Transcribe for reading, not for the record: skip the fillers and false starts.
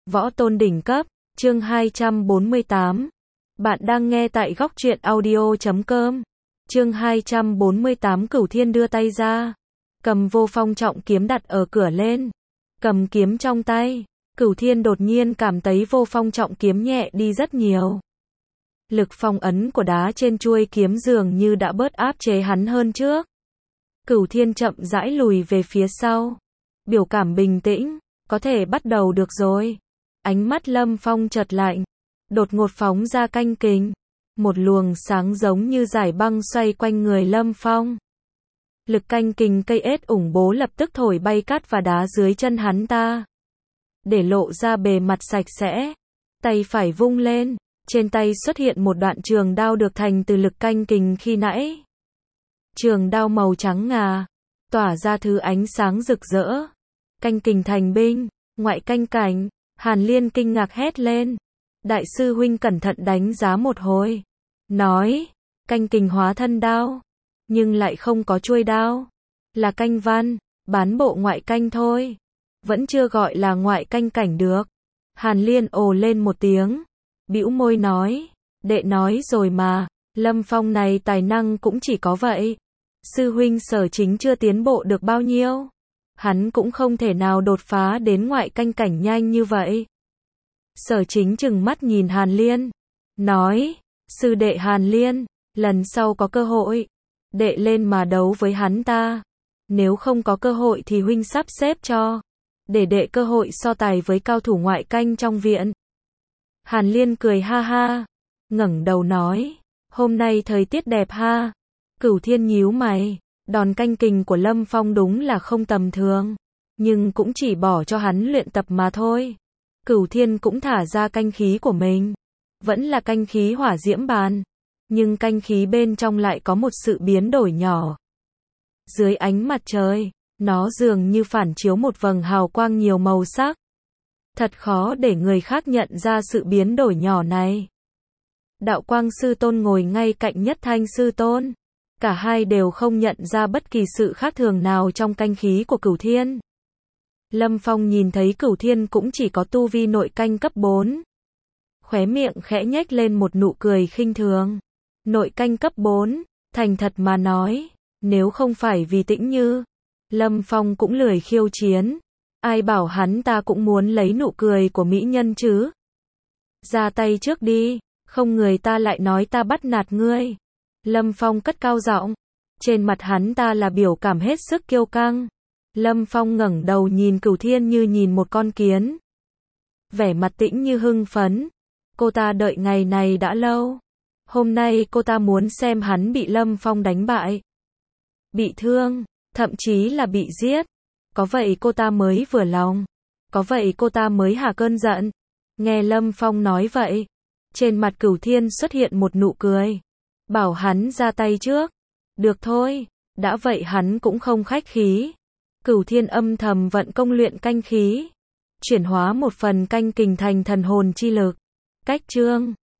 Võ tôn đỉnh cấp, chương 248. Bạn đang nghe tại góc truyện audio.com. Chương 248 Cửu Thiên đưa tay ra, cầm Vô Phong trọng kiếm đặt ở cửa lên. Cầm kiếm trong tay, Cửu Thiên đột nhiên cảm thấy Vô Phong trọng kiếm nhẹ đi rất nhiều. Lực phong ấn của đá trên chuôi kiếm dường như đã bớt áp chế hắn hơn trước. Cửu Thiên chậm rãi lùi về phía sau, biểu cảm bình tĩnh, có thể bắt đầu được rồi. Ánh mắt Lâm Phong chợt lạnh, đột ngột phóng ra canh kình, một luồng sáng giống như dải băng xoay quanh người Lâm Phong. Lực canh kình cây ết ủng bố lập tức thổi bay cát và đá dưới chân hắn ta, để lộ ra bề mặt sạch sẽ. Tay phải vung lên, trên tay xuất hiện một đoạn trường đao được thành từ lực canh kình khi nãy. Trường đao màu trắng ngà, tỏa ra thứ ánh sáng rực rỡ. Canh kình thành binh, ngoại canh cảnh. Hàn Liên kinh ngạc hét lên. Đại sư huynh cẩn thận đánh giá một hồi, nói, canh kình hóa thân đao, nhưng lại không có chuôi đao, là canh văn, bán bộ ngoại canh thôi, vẫn chưa gọi là ngoại canh cảnh được. Hàn Liên ồ lên một tiếng, bĩu môi nói, đệ nói rồi mà, Lâm Phong này tài năng cũng chỉ có vậy. Sư huynh Sở Chính chưa tiến bộ được bao nhiêu, hắn cũng không thể nào đột phá đến ngoại canh cảnh nhanh như vậy. Sở Chính trừng mắt nhìn Hàn Liên, nói, sư đệ Hàn Liên, lần sau có cơ hội, đệ lên mà đấu với hắn ta. Nếu không có cơ hội thì huynh sắp xếp cho, để đệ cơ hội so tài với cao thủ ngoại canh trong viện. Hàn Liên cười ha ha, ngẩng đầu nói, hôm nay thời tiết đẹp ha. Cửu Thiên nhíu mày, đòn canh kình của Lâm Phong đúng là không tầm thường, nhưng cũng chỉ bỏ cho hắn luyện tập mà thôi. Cửu Thiên cũng thả ra canh khí của mình, vẫn là canh khí hỏa diễm bàn, nhưng canh khí bên trong lại có một sự biến đổi nhỏ. Dưới ánh mặt trời, nó dường như phản chiếu một vầng hào quang nhiều màu sắc. Thật khó để người khác nhận ra sự biến đổi nhỏ này. Đạo Quang Sư Tôn ngồi ngay cạnh Nhất Thanh Sư Tôn. Cả hai đều không nhận ra bất kỳ sự khác thường nào trong canh khí của Cửu Thiên. Lâm Phong nhìn thấy Cửu Thiên cũng chỉ có tu vi nội canh cấp 4. Khóe miệng khẽ nhếch lên một nụ cười khinh thường. Nội canh cấp 4, thành thật mà nói, nếu không phải vì Tĩnh Như, Lâm Phong cũng lười khiêu chiến. Ai bảo hắn ta cũng muốn lấy nụ cười của mỹ nhân chứ. Ra tay trước đi, không người ta lại nói ta bắt nạt ngươi. Lâm Phong cất cao giọng, trên mặt hắn ta là biểu cảm hết sức kiêu căng. Lâm Phong ngẩng đầu nhìn Cửu Thiên như nhìn một con kiến. Vẻ mặt Tĩnh Như hưng phấn, cô ta đợi ngày này đã lâu. Hôm nay cô ta muốn xem hắn bị Lâm Phong đánh bại, bị thương, thậm chí là bị giết. Có vậy cô ta mới vừa lòng, có vậy cô ta mới hả cơn giận. Nghe Lâm Phong nói vậy, trên mặt Cửu Thiên xuất hiện một nụ cười. Bảo hắn ra tay trước. Được thôi, đã vậy hắn cũng không khách khí. Cửu Thiên âm thầm vận công luyện canh khí, chuyển hóa một phần canh kình thành thần hồn chi lực. Cách chương